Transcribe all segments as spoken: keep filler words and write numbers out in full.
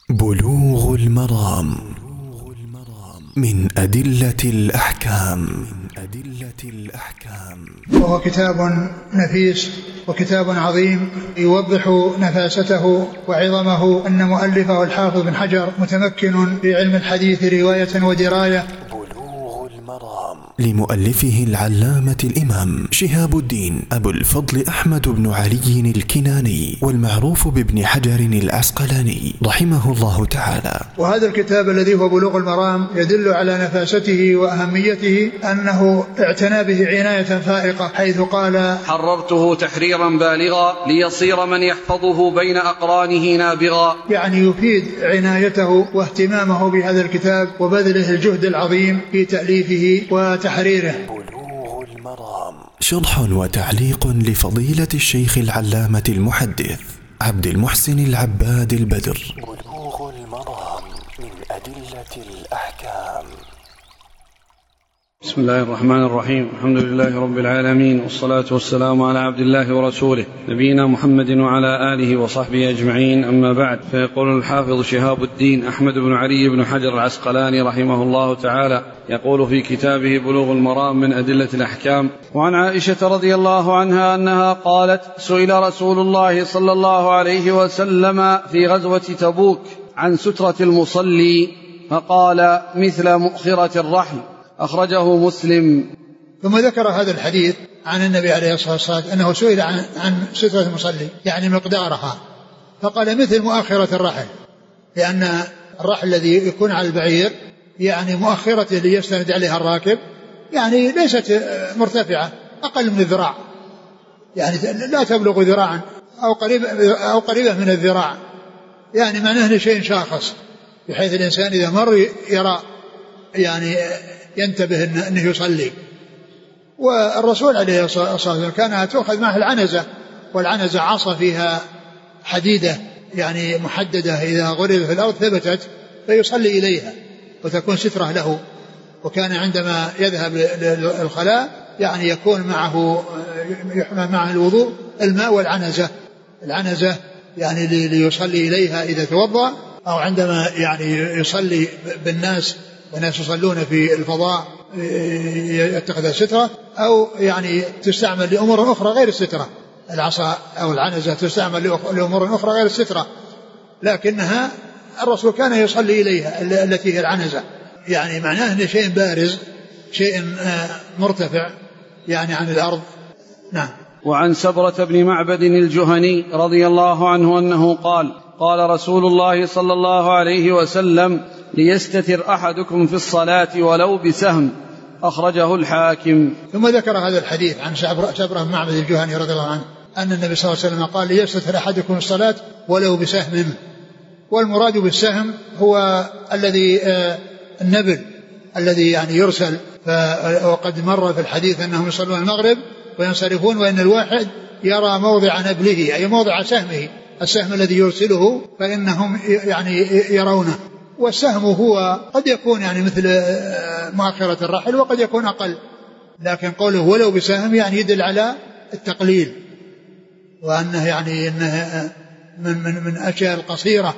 بلوغ المرام من أدلة الأحكام. وهو كتاب نفيس وكتاب عظيم يوضح نفاسته وعظمه. أن مؤلفه الحافظ بن حجر متمكن في علم الحديث رواية ودراية. لمؤلفه العلامة الإمام شهاب الدين أبو الفضل أحمد بن علي الكناني، والمعروف بابن حجر العسقلاني رحمه الله تعالى. وهذا الكتاب الذي هو بلوغ المرام يدل على نفاسته وأهميته، أنه اعتنى به عناية فائقة، حيث قال: حررته تحريرا بالغا ليصير من يحفظه بين أقرانه نابغا. يعني يفيد عنايته واهتمامه بهذا الكتاب وبذله الجهد العظيم في تأليفه وتحريره. بلوغ المرام شرح وتعليق لفضيلة الشيخ العلامة المحدث عبد المحسن العباد البدر. بلوغ المرام من أدلة الأحكام. بسم الله الرحمن الرحيم. الحمد لله رب العالمين، والصلاة والسلام على عبد الله ورسوله نبينا محمد وعلى آله وصحبه أجمعين. أما بعد، فيقول الحافظ شهاب الدين أحمد بن علي بن حجر العسقلاني رحمه الله تعالى، يقول في كتابه بلوغ المرام من أدلة الأحكام: وعن عائشة رضي الله عنها أنها قالت: سئل رسول الله صلى الله عليه وسلم في غزوة تبوك عن سترة المصلي فقال: مثل مؤخرة الرحل. أخرجه مسلم. ثم ذكر هذا الحديث عن النبي عليه الصلاة والسلام أنه سئل عن, عن سترة المصلي، يعني مقدارها، فقال: مثل مؤخرة الرحل، لأن الرحل الذي يكون على البعير يعني مؤخرة اللي يستند عليها الراكب، يعني ليست مرتفعة، أقل من الذراع، يعني لا تبلغ ذراعا أو قريبة, أو قريبة من الذراع، يعني معناه شيء شاخص، بحيث الإنسان إذا مر يرى يعني ينتبه أنه يصلي. والرسول عليه الصلاة والسلام كانت تأخذ معه العنزة، والعنزة عصا فيها حديدة يعني محددة، إذا غرز في الأرض ثبتت فيصلي إليها وتكون سترة له. وكان عندما يذهب للخلاء يعني يكون معه يحمل معه الوضوء الماء والعنزة، العنزة يعني ليصلي إليها إذا توضأ، أو عندما يعني يصلي بالناس والناس يصلون في الفضاء يتخذ سترة، أو يعني تستعمل لأمور أخرى غير السترة. العصا أو العنزة تستعمل لأمور أخرى غير السترة، لكنها الرسول كان يصلي إليها التي هي العنزة، يعني معناه أنه شيء بارز، شيء مرتفع يعني عن الأرض. نعم. وعن سبرة بن معبد الجهني رضي الله عنه أنه قال: قال رسول الله صلى الله عليه وسلم: ليستتر أحدكم في الصلاة ولو بسهم. أخرجه الحاكم. ثم ذكر هذا الحديث عن سبرة بن معبد الجهني رضي الله عنه أن النبي صلى الله عليه وسلم قال: ليستتر أحدكم في الصلاة ولو بسهم. والمراد بالسهم هو الذي آه النبل الذي يعني يرسل، وقد مر في الحديث أنهم يصلون المغرب وينصرفون وإن الواحد يرى موضع نبله، أي موضع سهمه، السهم الذي يرسله فإنهم يعني يرونه. والسهم هو قد يكون يعني مثل مؤخرة الرحل وقد يكون أقل، لكن قوله ولو بسهم يعني يدل على التقليل، وأنه يعني إنه من من من الأشياء القصيرة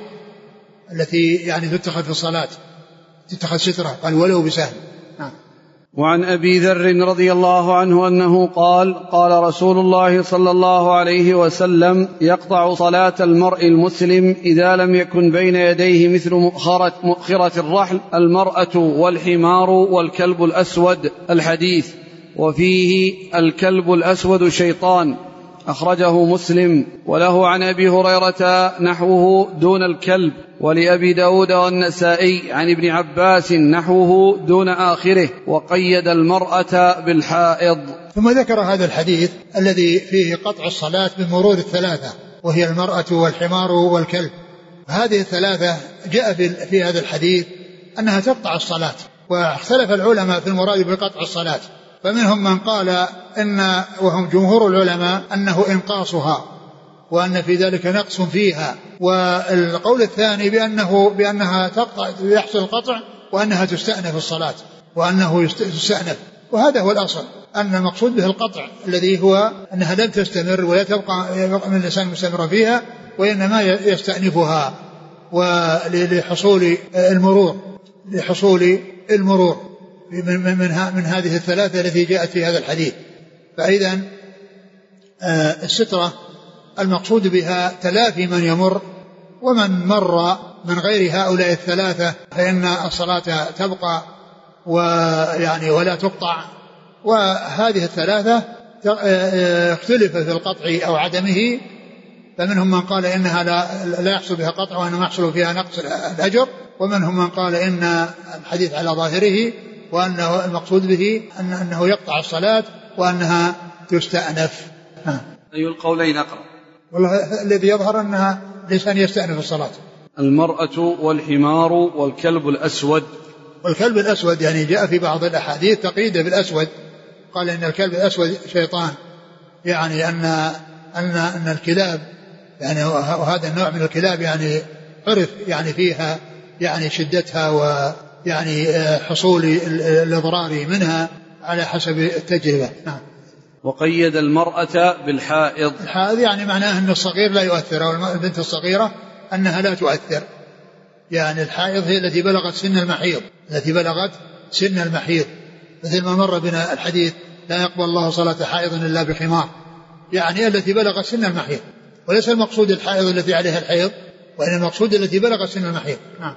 التي يعني تتخذ في الصلاة، تتخذ سترة، قال ولو بسهم. نعم. وعن أبي ذر رضي الله عنه أنه قال: قال رسول الله صلى الله عليه وسلم: يقطع صلاة المرء المسلم إذا لم يكن بين يديه مثل مؤخرة, مؤخرة الرحل المرأة والحمار والكلب الأسود. الحديث. وفيه: الكلب الأسود شيطان. أخرجه مسلم. وله عن أبي هريرة نحوه دون الكلب، ولأبي داود والنسائي عن ابن عباس نحوه دون آخره، وقيد المرأة بالحائض. ثم ذكر هذا الحديث الذي فيه قطع الصلاة بمرور الثلاثة، وهي المرأة والحمار والكلب. هذه الثلاثة جاء في هذا الحديث أنها تقطع الصلاة، واختلف العلماء في المراد بقطع الصلاة، فمنهم من قال إن، وهم جمهور العلماء، أنه إنقاصها وأن في ذلك نقص فيها. والقول الثاني بأنه بأنها تقطع، يحصل القطع وأنها تستأنف الصلاة، وأنه يستأنف. وهذا هو الأصل، أن المقصود به القطع الذي هو أنها لم تستمر ولا تبقى من الإنسان مستمر فيها، وإنما يستأنفها. ولحصول المرور لحصول المرور من, من, من هذه الثلاثة التي جاءت في هذا الحديث. فإذا السترة المقصود بها تلافي من يمر، ومن مر من غير هؤلاء الثلاثة فإن الصلاة تبقى ويعني ولا تقطع. وهذه الثلاثة اختلف في القطع أو عدمه، فمنهم من قال إنها لا, لا يحصل بها قطع وإنما يحصل فيها نقص الأجر، ومنهم من قال إن الحديث على ظاهره وأنه المقصود به أن أنه يقطع الصلاة وأنها تستأنف. أي القولين أقرب؟ والله الذي يظهر أنها الإنسان يستأنف الصلاة. المرأة والحمار والكلب الأسود. والكلب الأسود يعني جاء في بعض الأحاديث تقييده بالأسود، قال إن الكلب الأسود شيطان، يعني أن أن أن الكلاب يعني وهذا النوع من الكلاب يعني عرف يعني فيها يعني شدتها ويعني حصول الإضرار منها على حسب التجربة. نعم. وقيد المرأة بالحائض. الحائض يعني معناه أن الصغير لا يؤثر، أو البنت الصغيرة أنها لا تؤثر. يعني الحائض هي التي بلغت سن المحيض، التي بلغت سن المحيض، مثل ما مر بنا الحديث لا يقبل الله صلاة حائض إلا بخمار، يعني التي بلغت سن المحيض، وليس المقصود الحائض التي عليها الحيض، وإن المقصود التي بلغت سن المحيض. نعم.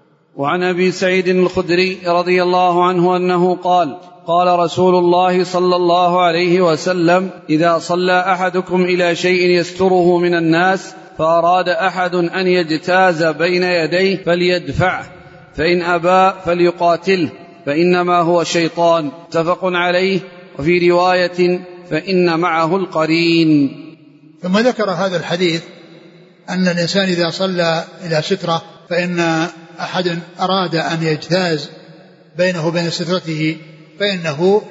وعن أبي سعيد الخدري رضي الله عنه أنه قال قال رسول الله صلى الله عليه وسلم: إذا صلى أحدكم إلى شيء يستره من الناس فأراد أحد أن يجتاز بين يديه فليدفعه، فإن أبى فليقاتله، فإنما هو شيطان. متفق عليه. وفي رواية: فإن معه القرين. ثم ذكر هذا الحديث أن الإنسان إذا صلى إلى سترة فإن أحد أراد أن يجتاز بينه وبين سترته فإنه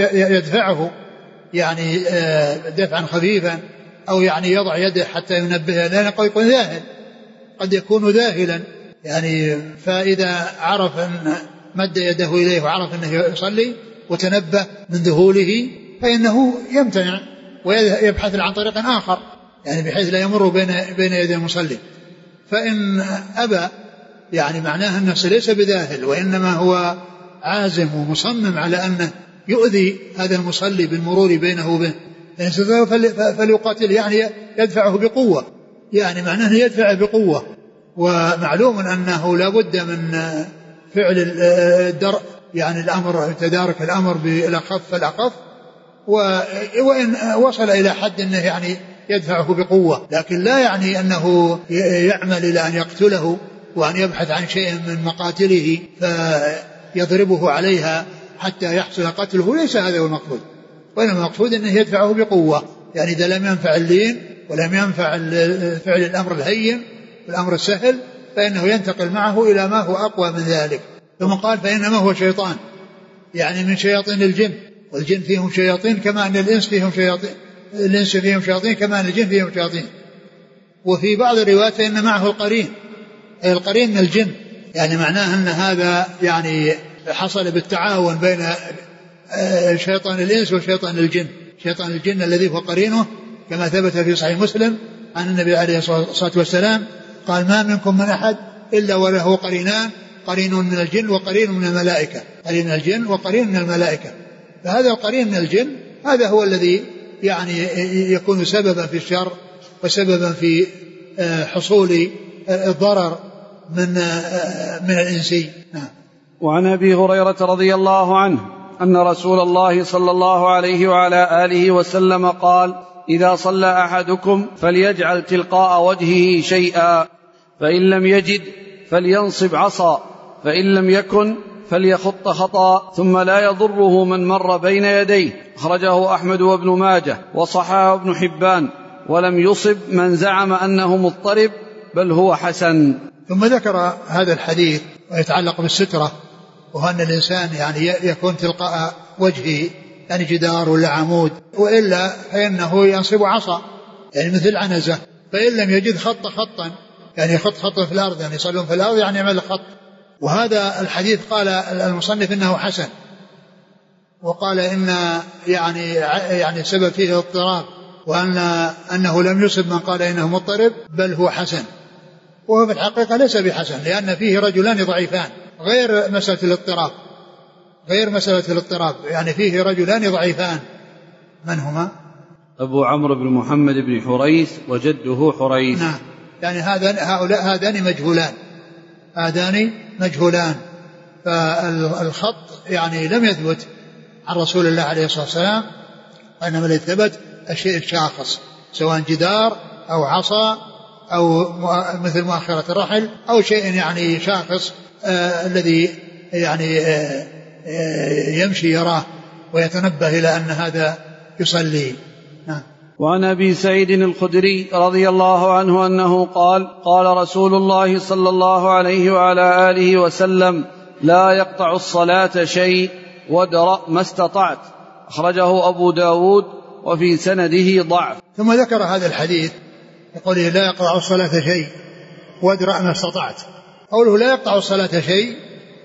يدفعه، يعني دفعا خفيفا، أو يعني يضع يده حتى ينبهه، لأنه قد يكون ذاهل، قد يكون ذاهلا يعني، فإذا عرف أن مد يده إليه وعرف أنه يصلي وتنبه من ذهوله فإنه يمتنع ويبحث عن طريق آخر، يعني بحيث لا يمر بين بين يدي المصلي. فإن أبى يعني معناه أنه ليس بذاهل، وإنما هو عازم ومصمم على أنه يؤذي هذا المصلي بالمرور بينه وبينه فليقاتل، يعني يدفعه بقوة، يعني معناه يدفعه بقوة. ومعلوم أنه لا بد من فعل الدرء، يعني الأمر تدارك الأمر بالأخف فالأخف، وإن وصل إلى حد أنه يعني يدفعه بقوة، لكن لا يعني أنه يعمل إلى أن يقتله وأن يبحث عن شيء من مقاتله فيضربه عليها حتى يحصل قتله، ليس هذا هو المقصود، وإنما المقصود أنه يدفعه بقوة، يعني إذا لم ينفع اللين ولم ينفع فعل الأمر الهين والأمر السهل فإنه ينتقل معه إلى ما هو أقوى من ذلك. ثم قال: فإنما هو شيطان، يعني من شياطين الجن، والجن فيهم شياطين كما أن الإنس فيهم شياطين، الإنس فيهم شياطين كما أن الجن فيهم شياطين. وفي بعض الروايات إن معه القرين، أي القرين من الجن، يعني معناه أن هذا يعني حصل بالتعاون بين شيطان الإنس وشيطان الجن. شيطان الجن الذي هو قرينه كما ثبت في صحيح مسلم عن النبي عليه الصلاة والسلام قال: ما منكم من أحد إلا وله قرينان، قرين من الجن وقرين من الملائكة، قرين من الجن وقرين من الملائكة. فهذا القرين من الجن هذا هو الذي يعني يكون سببا في الشر وسببا في حصول الضرر من من الإنسي. وعن أبي هريرة رضي الله عنه أن رسول الله صلى الله عليه وعلى آله وسلم قال: إذا صلى أحدكم فليجعل تلقاء وجهه شيئا، فإن لم يجد فلينصب عصا، فإن لم يكن فليخط خطا، ثم لا يضره من مر بين يديه. أخرجه أحمد وابن ماجه وصححه ابن حبان، ولم يصب من زعم أنه مضطرب، بل هو حسن. ثم ذكر هذا الحديث ويتعلق بالسترة، وهو أن الإنسان يعني يكون تلقاء وجهه، يعني جدار ولا عمود، وإلا فإنه ينصب عصا يعني مثل عنزة، فإن لم يجد خط خطا، يعني يخط خطا في الأرض، يعني يصلون في الأرض يعني يعمل خط. وهذا الحديث قال المصنف إنه حسن، وقال إن يعني يعني سبب فيه اضطراب، وأن أنه لم يصب من قال إنه مضطرب، بل هو حسن. وهو في الحقيقة ليس بحسن، لأن فيه رجلان ضعيفان غير مسألة الاضطراب، غير مسألة الاضطراب، يعني فيه رجلان ضعيفان. من هما؟ أبو عمرو بن محمد بن حريث وجده حريث. نعم، يعني هذا هؤلاء هذان مجهولان، هذان مجهولان. فالخط يعني لم يثبت عن رسول الله عليه الصلاة والسلام، وإنما الذي ثبت الشيء الشاخص، سواء جدار أو عصا أو مثل مؤخرة الرحل أو شيء يعني شاخص آه الذي يعني آه آه يمشي يراه ويتنبه إلى أن هذا يصلي. نعم. وعن أبي سعيد الخدري رضي الله عنه أنه قال: قال رسول الله صلى الله عليه وعلى آله وسلم: لا يقطع الصلاة شيء وادرأ ما استطعت. أخرجه أبو داود وفي سنده ضعف. ثم ذكر هذا الحديث يقول: لا يقطع الصلاة شيء وادرأ ما استطعت. قوله لا يقطع الصلاة شيء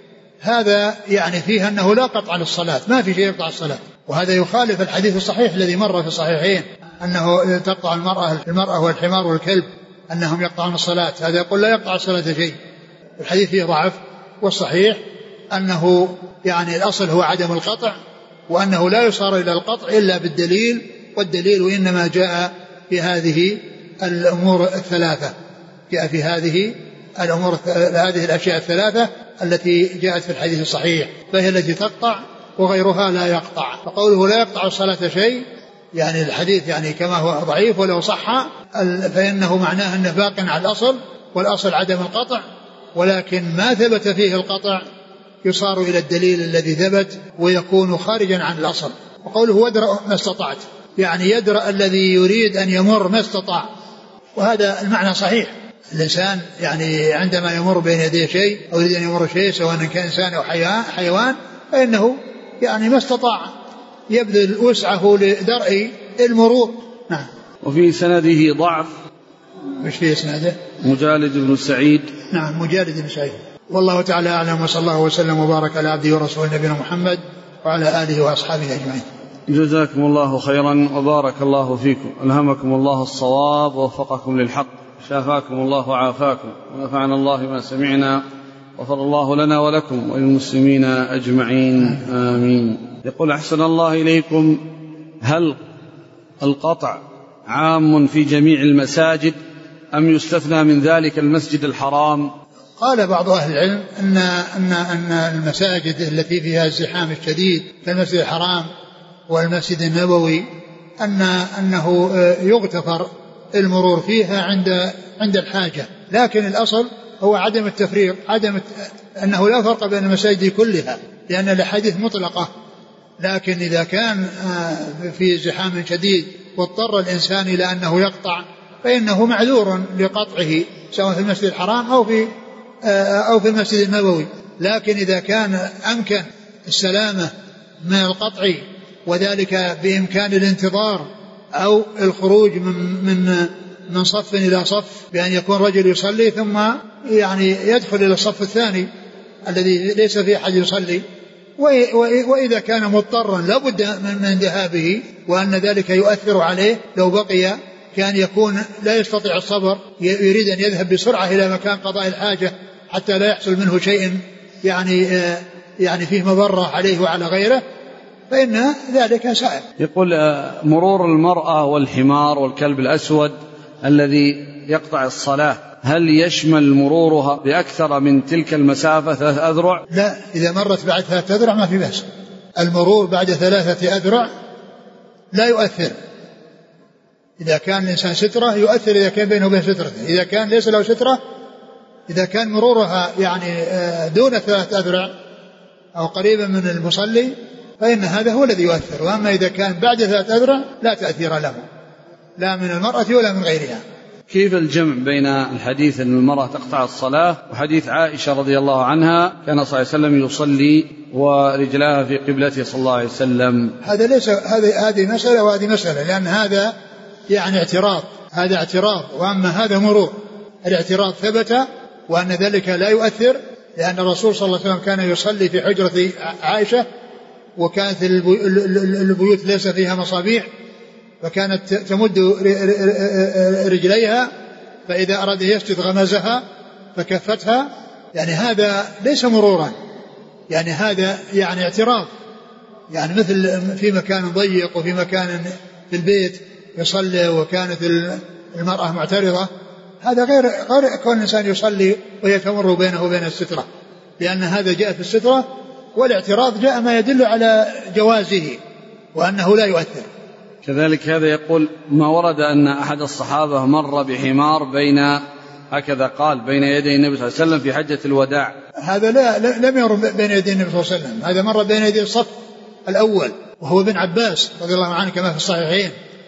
هذا يعني فيه أنه لا قطع للصلاة، ما في شيء يقطع الصلاة، وهذا يخالف الحديث الصحيح الذي مر في الصحيحين أنه تقطع المرأة المرأة والحمار والكلب أنهم يقطعون الصلاة. هذا يقول لا يقطع الصلاة شيء، الحديث فيه ضعف، والصحيح أنه يعني الأصل هو عدم القطع، وأنه لا يصار إلى القطع إلا بالدليل، والدليل إنما جاء في هذه الأمور الثلاثة، جاء في هذه الأمور هذه الأشياء الثلاثة التي جاءت في الحديث الصحيح، فهي التي تقطع وغيرها لا يقطع. فقوله لا يقطع الصلاة شيء يعني الحديث يعني كما هو ضعيف، ولو صح فإنه معناه أنه باق على الأصل، والأصل عدم القطع، ولكن ما ثبت فيه القطع يصار إلى الدليل الذي ثبت ويكون خارجا عن الأصل. وقوله وادرأ ما استطعت يعني يدرأ الذي يريد أن يمر ما استطاع، وهذا المعنى صحيح. الإنسان يعني عندما يمر بين يديه شيء أو يريد أن يمر شيء سواء كان إنسان أو حيوان فإنه يعني ما استطاع يبذل وسعه لدرء المرور. نعم. وفي سنده ضعف. مش في سنده؟ مجالد بن سعيد. نعم، مجالد بن سعيد. والله تعالى أعلم، وصلى الله وسلم وبارك على عبده ورسوله نبينا محمد وعلى آله وأصحابه أجمعين. جزاكم الله خيرا وبارك الله فيكم، ألهمكم الله الصواب ووفقكم للحق، شافاكم الله وعافاكم، ونفعنا الله ما سمعنا، غفر الله لنا ولكم وللمسلمين أجمعين، آمين. يقول: أحسن الله إليكم، هل القطع عام في جميع المساجد أم يستثنى من ذلك المسجد الحرام؟ قال بعض أهل العلم أن, أن, أن المساجد التي فيها الزحام الشديد كالمسجد الحرام والمسجد النبوي أن أنه يغتفر المرور فيها عند عند الحاجة، لكن الأصل هو عدم التفريق، عدم أنه لا فرق بين المساجد كلها، لأن الأحاديث مطلقة. لكن إذا كان في زحام شديد واضطر الإنسان إلى أنه يقطع فإنه معذور لقطعه سواء في المسجد الحرام أو في أو في المسجد النبوي. لكن إذا كان أمكن السلامة من القطع وذلك بإمكان الانتظار أو الخروج من من من صف إلى صف بأن يكون رجل يصلي ثم يعني يدخل إلى الصف الثاني الذي ليس فيه أحد يصلي، وإذا كان مضطرا لابد من ذهابه وأن ذلك يؤثر عليه، لو بقي كان يكون لا يستطيع الصبر، يريد أن يذهب بسرعة إلى مكان قضاء الحاجة حتى لا يحصل منه شيء يعني يعني فيه مضرة عليه وعلى غيره، فإن ذلك سائر. يقول: مرور المرأة والحمار والكلب الأسود الذي يقطع الصلاة هل يشمل مرورها بأكثر من تلك المسافة ثلاث أذرع؟ لا، إذا مرت بعد ثلاثة أذرع ما في بأس. المرور بعد ثلاثة أذرع لا يؤثر. إذا كان الإنسان سترة يؤثر إذا كان بينه وبين سترته، إذا كان ليس له سترة، إذا كان مرورها يعني دون ثلاثة أذرع أو قريبا من المصلي فإن هذا هو الذي يؤثر. وأما إذا كان بعد ثلاثة أذرع لا تأثير له، لا من المرأة ولا من غيرها. كيف الجمع بين الحديث أن المرأة تقطع الصلاة وحديث عائشة رضي الله عنها كان صلى الله عليه وسلم يصلي ورجلها في قبلته صلى الله عليه وسلم؟ هذا ليس هذه هذه مسألة وهذه مسألة، لأن هذا يعني اعتراض، هذا اعتراض، وأما هذا مرور. الاعتراض ثبت وأن ذلك لا يؤثر، لأن الرسول صلى الله عليه وسلم كان يصلي في حجرة عائشة وكانت البيوت ليس فيها مصابيح، فكانت تمد رجليها فإذا أراد يسجد غمزها فكفتها، يعني هذا ليس مرورا، يعني هذا يعني اعتراض، يعني مثل في مكان ضيق وفي مكان في البيت يصلي وكانت المرأة معترضة، هذا غير غير كون الإنسان يصلي وهي تمر بينه وبين السترة، لأن هذا جاء في السترة، والاعتراض جاء ما يدل على جوازه وأنه لا يؤثر. كذلك هذا يقول ما ورد أن أحد الصحابة مر بحمار بين هكذا قال بين يدي النبي صلى الله عليه وسلم في حجة الوداع، هذا لا لم يمر بين يدي النبي صلى الله عليه وسلم، هذا مر بين يدي الصف الأول وهو ابن عباس رضي الله عنه كما في الصحيحين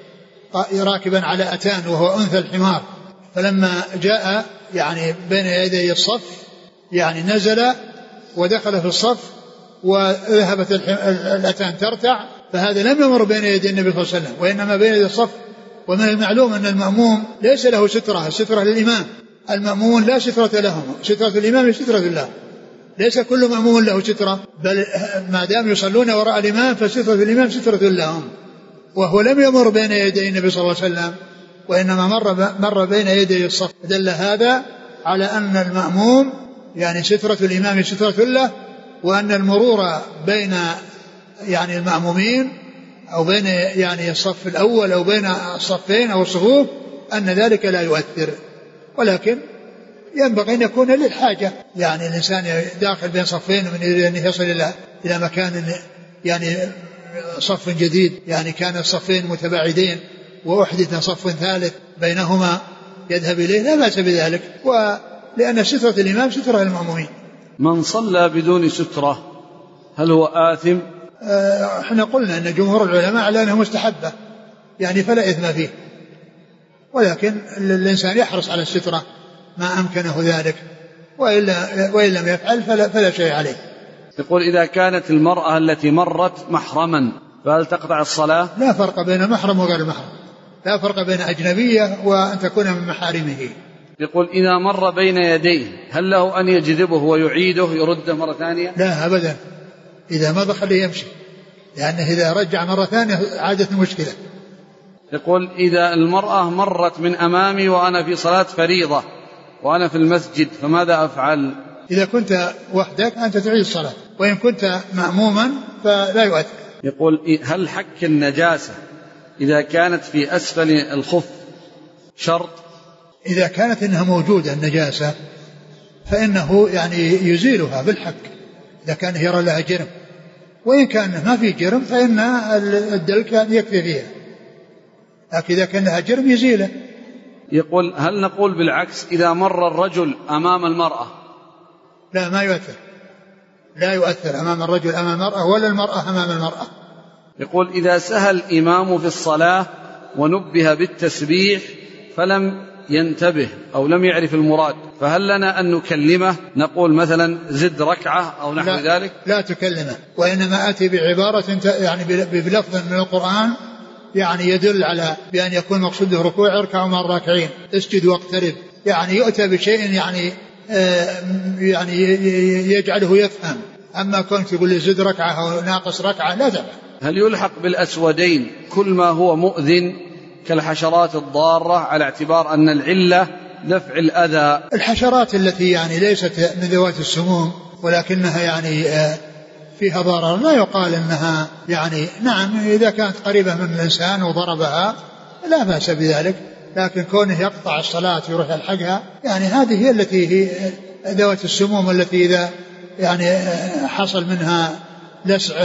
راكبا على أتان وهو أنثى الحمار، فلما جاء يعني بين يدي الصف يعني نزل ودخل في الصف وذهبت الأتان ترتع، فهذا لم يمر بين يدي النبي صلى الله عليه وسلم وإنما بين يدي الصف. ومن المعلوم أن المأموم ليس له سترة، السترة للإمام، المأمون لا سترة لهم، سترة الإمام سترة الله، ليس كل مأمون له سترة، بل ما دام يصلون وراء الإمام فسترة الإمام سترة لهم، وهو لم يمر بين يدي النبي صلى الله عليه وسلم وإنما مر مر بين يدي الصف، دل هذا على أن المأموم يعني سترة الإمام سترة له، وأن المرور بين يعني المأمومين أو بين يعني الصف الأول أو بين الصفين أو الصفوف أن ذلك لا يؤثر، ولكن ينبغي أن يكون للحاجة، يعني الإنسان داخل بين صفين ومن يريد أن يصل إلى إلى مكان يعني صف جديد، يعني كان الصفين متباعدين وأحدث صف ثالث بينهما يذهب إليه لا بأس بذلك، ولأن سترة الإمام سترة المأمومين. من صلى بدون سترة هل هو آثم؟ احنا قلنا أن جمهور العلماء على أنه مستحبة، يعني فلا إثم فيه، ولكن الإنسان يحرص على السترة ما أمكنه ذلك، وإلا وإن لم يفعل فلا, فلا شيء عليه. يقول إذا كانت المرأة التي مرت محرما فهل تقطع الصلاة؟ لا فرق بين محرم وغير محرم، لا فرق بين أجنبية وأن تكون من محارمه. يقول إذا مر بين يديه هل له أن يجذبه ويعيده يرده مرة ثانية؟ لا أبدا، إذا مضى خليه يمشي، لأنه إذا رجع مرة ثانية عادت المشكلة. يقول إذا المرأة مرت من أمامي وأنا في صلاة فريضة وأنا في المسجد فماذا أفعل؟ إذا كنت وحدك أنت تعيد الصلاة، وإن كنت مأموما فلا يؤثر. يقول هل حك النجاسة إذا كانت في أسفل الخف شرط؟ إذا كانت إنها موجودة النجاسة فإنه يعني يزيلها بالحك إذا كان يرى لها جرم، وإن كان ما في جرم فإن الدلك يكفي فيها، لكن إذا كان لها جرم يزيله. يقول هل نقول بالعكس إذا مر الرجل أمام المرأة؟ لا ما يؤثر، لا يؤثر أمام الرجل أمام المرأة ولا المرأة أمام المرأة. يقول إذا سهى الإمام في الصلاة ونبه بالتسبيح فلم ينتبه أو لم يعرف المراد فهل لنا أن نكلمه نقول مثلا زد ركعة أو نحو لا ذلك؟ لا تكلمه، وإنما أتي بعبارة يعني بلفظ من القرآن يعني يدل على بأن يكون مقصوده ركوع اركعوا مع الراكعين اسجد واقترب، يعني يؤتى بشيء يعني آه يعني يجعله يفهم. أما كنت تقول لي زد ركعة أو ناقص ركعة لا تفعل. هل يلحق بالأسودين كل ما هو مؤذن كالحشرات الضارة على اعتبار أن العلة دفع الأذى؟ الحشرات التي يعني ليست من ذوات السموم ولكنها يعني آه فيها ضرر لا يقال انها يعني نعم اذا كانت قريبه من الانسان وضربها لا باس بذلك، لكن كونه يقطع الصلاه ويروح يلحقها يعني هذه هي التي هي ذوات السموم التي اذا يعني حصل منها لسع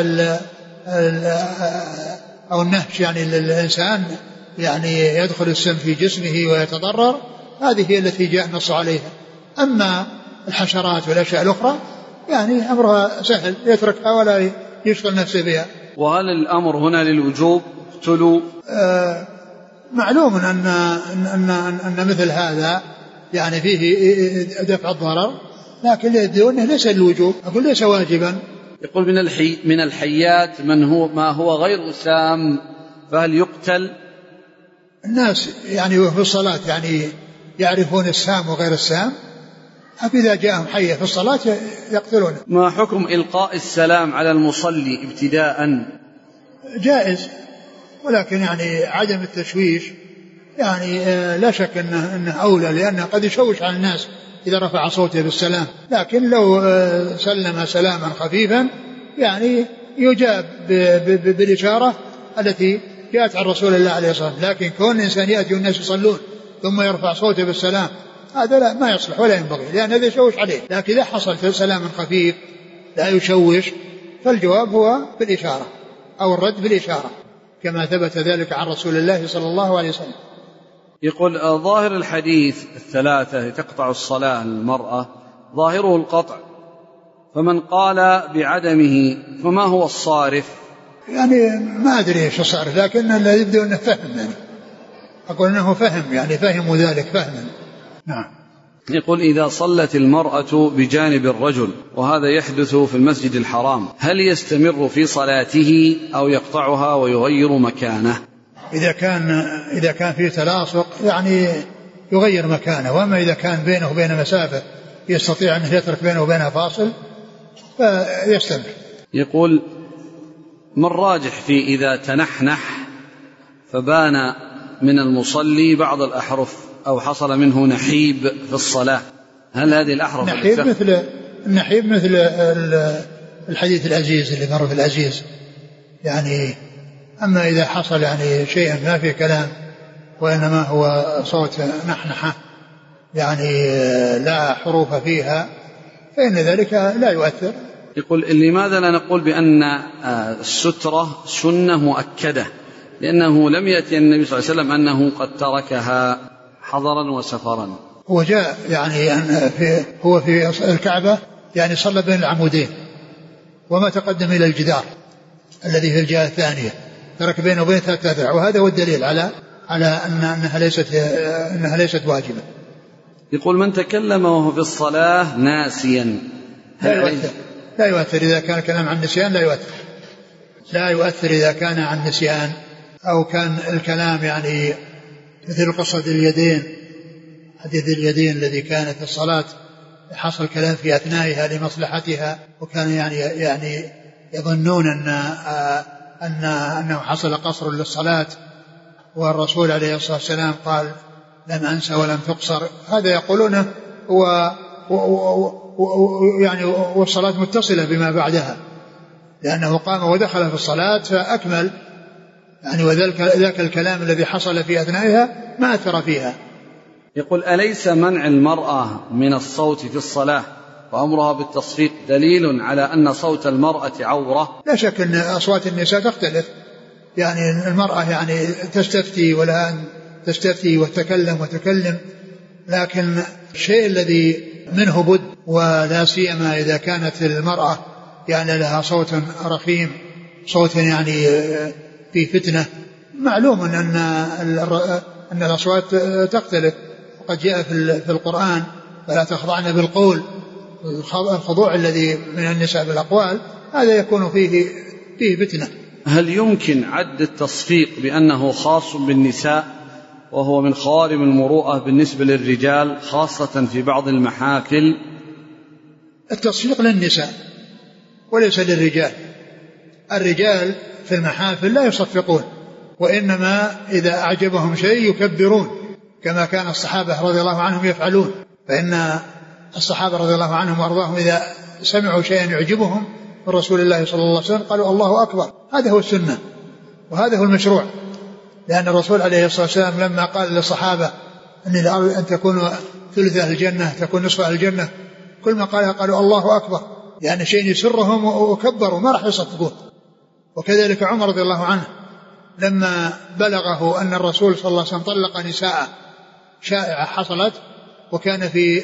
او النهش يعني للانسان يعني يدخل السم في جسمه ويتضرر، هذه هي التي جاء النص عليها. اما الحشرات والاشياء الاخرى يعني أمرها سهل يتركها ولا يشغل نفسه بها. وهل الأمر هنا للوجوب اقتلوا؟ آه معلوم أن, أن, أن, أن مثل هذا يعني فيه دفع الضرر، لكن يدعونه ليس الوجوب، أقول ليس واجبا. يقول من, الحي من الحيات من هو ما هو غير سام فهل يقتل؟ الناس يعني في الصلاة يعني يعرفون السام وغير السام، إذا جاءهم حية في الصلاة يقتلونه. ما حكم إلقاء السلام على المصلي ابتداء؟ جائز، ولكن يعني عدم التشويش يعني لا شك أنه, إنه أولى، لأنه قد يشوش على الناس إذا رفع صوته بالسلام، لكن لو سلم سلاما خفيفا يعني يجاب بالإشارة التي جاءت عن رسول الله عليه الصلاة والسلام. لكن كون الإنسان يأتي والناس يصلون ثم يرفع صوته بالسلام هذا لا ما يصلح ولا ينبغي، لأن هذا يشوش عليه. لكن إذا حصل في سلام خفيف لا يشوش فالجواب هو بالإشارة أو الرد بالإشارة كما ثبت ذلك عن رسول الله صلى الله عليه وسلم. يقول ظاهر الحديث الثلاثة تقطع الصلاة المرأة ظاهره القطع، فمن قال بعدمه فما هو الصارف؟ يعني ما أدري إيش الصارف، لكن الذي يبدو أنه فهم، يعني أقول أنه فهم، يعني فهموا ذلك فهما. نعم. يقول إذا صلت المرأة بجانب الرجل وهذا يحدث في المسجد الحرام هل يستمر في صلاته أو يقطعها ويغير مكانه؟ إذا كان إذا كان في تلاصق يعني يغير مكانه، وأما إذا كان بينه وبين مسافة يستطيع أن يترك بينه وبينها فاصل فيستمر. يقول ما الراجح في إذا تنحنح فبان من المصلي بعض الأحرف أو حصل منه نحيب في الصلاة، هل هذه الأحرف نحيب مثل النحيب مثل الحديث العزيز اللي مر في العزيز يعني. أما إذا حصل يعني شيء ما في كلام وإنما هو صوت نحنحة يعني لا حروف فيها فإن ذلك لا يؤثر. يقول لماذا لا نقول بأن السترة سنة مؤكدة؟ لأنه لم يأتي النبي صلى الله عليه وسلم أنه قد تركها حضرا وسفرا. هو جاء يعني أن في هو في الكعبة يعني صلى بين العمودين وما تقدم إلى الجدار الذي في الجهة الثانية، ترك بينه وبين ثلاثة أذرع، وهذا هو الدليل على على أن أنها ليست أنها ليست واجبة. يقول من تكلم وهو في الصلاة ناسيا لا يؤثر لا يؤثر إذا كان كلام عن نسيان، لا يؤثر لا يؤثر إذا كان عن نسيان أو كان الكلام يعني مثل قصة اليدين، حديث اليدين الذي كانت في الصلاة حصل كلام في أثنائها لمصلحتها، وكان يعني يعني يظنون أن أن أنه حصل قصر للصلاة والرسول عليه الصلاة والسلام قال لم أنسى ولم تقصر، هذا يقولونه و يعني والصلاة متصلة بما بعدها لأنه قام ودخل في الصلاة فأكمل يعني، وذلك ذاك الكلام الذي حصل في أثنائها ما أثر فيها. يقول أليس منع المرأة من الصوت في الصلاة وأمرها بالتصفيق دليل على أن صوت المرأة عورة؟ لا شك أن أصوات النساء تختلف، يعني المرأة يعني تستفتي ولا تستفتي وتتكلم وتكلم، لكن الشيء الذي منه بد ولا سيما إذا كانت المرأة يعني لها صوت رخيم، صوت يعني في فتنة، معلوم أن أن الأصوات تختلف، وقد جاء في القرآن فلا تخضعن بالقول، الخضوع الذي من النساء بالأقوال هذا يكون فيه فيه فتنة. هل يمكن عد التصفيق بأنه خاص بالنساء وهو من خوارم المروءة بالنسبة للرجال خاصة في بعض المحافل؟ التصفيق للنساء وليس للرجال، الرجال في المحافل لا يصفقون، وإنما إذا أعجبهم شيء يكبرون كما كان الصحابة رضي الله عنهم يفعلون، فإن الصحابة رضي الله عنهم وأرضاهم إذا سمعوا شيئا يعجبهم من رسول الله صلى الله عليه وسلم قالوا الله أكبر، هذا هو السنة وهذا هو المشروع، لأن الرسول عليه الصلاة والسلام لما قال للصحابة أني لأرجو أن تكونوا ثلث أهل الجنة تكون نصف أهل الجنة، كل ما قالها قالوا الله أكبر، يعني شيء يسرهم وكبروا ما راح يصفقون. وكذلك عمر رضي الله عنه لما بلغه أن الرسول صلى الله عليه وسلم طلق نساء شائعة حصلت وكان في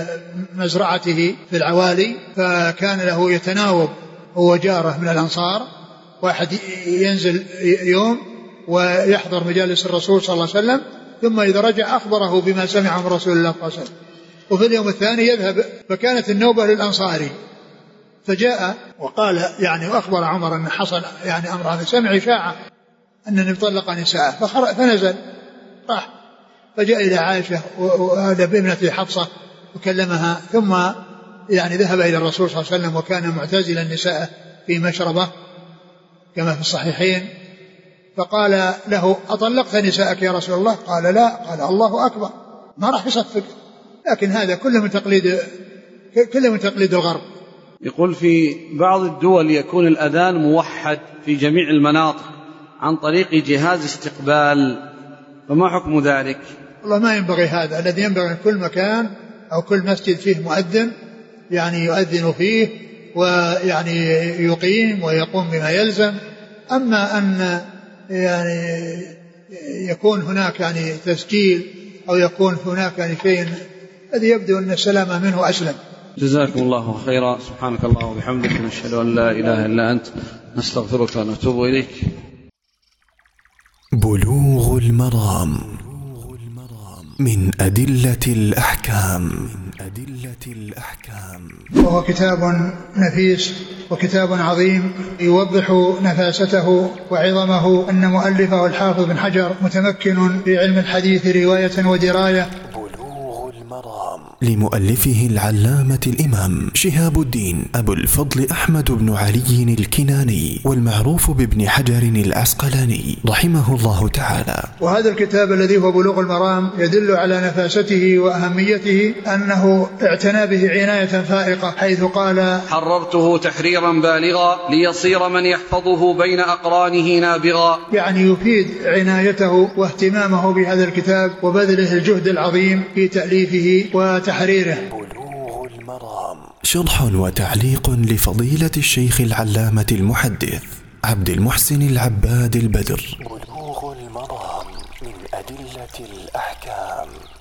مزرعته في العوالي، فكان له يتناوب هو جاره من الأنصار، واحد ينزل يوم ويحضر مجالس الرسول صلى الله عليه وسلم ثم إذا رجع أخبره بما سمع من رسول الله صلى الله عليه وسلم، وفي اليوم الثاني يذهب، فكانت النوبة للأنصاري، فجاء وقال يعني وأخبر عمر أن حصل يعني أمر هذا، سمع إشاعة أنني طلق نساء، فنزل راح فجاء إلى عائشة وهذا بابنته حفصة وكلمها، ثم يعني ذهب إلى الرسول صلى الله عليه وسلم وكان معتزلا النساء في مشربة كما في الصحيحين، فقال له أطلقت نساءك يا رسول الله؟ قال لا. قال الله أكبر، ما راح يصفق. لكن هذا كله من تقليد كله من تقليد الغرب. يقول في بعض الدول يكون الأذان موحد في جميع المناطق عن طريق جهاز استقبال، فما حكم ذلك؟ والله ما ينبغي هذا. الذي ينبغي أن كل مكان أو كل مسجد فيه مؤذن يعني يؤذن فيه ويعني يقيم ويقوم بما يلزم. أما أن يعني يكون هناك يعني تسجيل أو يكون هناك يعني شيء الذي يبدو أن السلامة منه أسلم. جزاكم الله خيرا. سبحانك الله وبحمدك، نشهد أن لا إله إلا أنت، نستغفرك ونتوب إليك. بلوغ المرام من أدلة الأحكام. أدلة الأحكام وهو كتاب نفيس وكتاب عظيم يوضح نفاسته وعظمه. أن مؤلفه الحافظ بن حجر متمكن في علم الحديث رواية ودراية. بلوغ المرام لمؤلفه العلامة الإمام شهاب الدين أبو الفضل أحمد بن علي الكناني، والمعروف بابن حجر العسقلاني رحمه الله تعالى. وهذا الكتاب الذي هو بلوغ المرام يدل على نفاسته وأهميته، أنه اعتنى به عناية فائقة، حيث قال: حررته تحريرا بالغا ليصير من يحفظه بين أقرانه نابغا. يعني يفيد عنايته واهتمامه بهذا الكتاب وبذله الجهد العظيم في تأليفه وتحريره. بلوغ المرام شرح وتعليق لفضيلة الشيخ العلامة المحدث عبد المحسن العباد البدر. بلوغ المرام من أدلة الأحكام.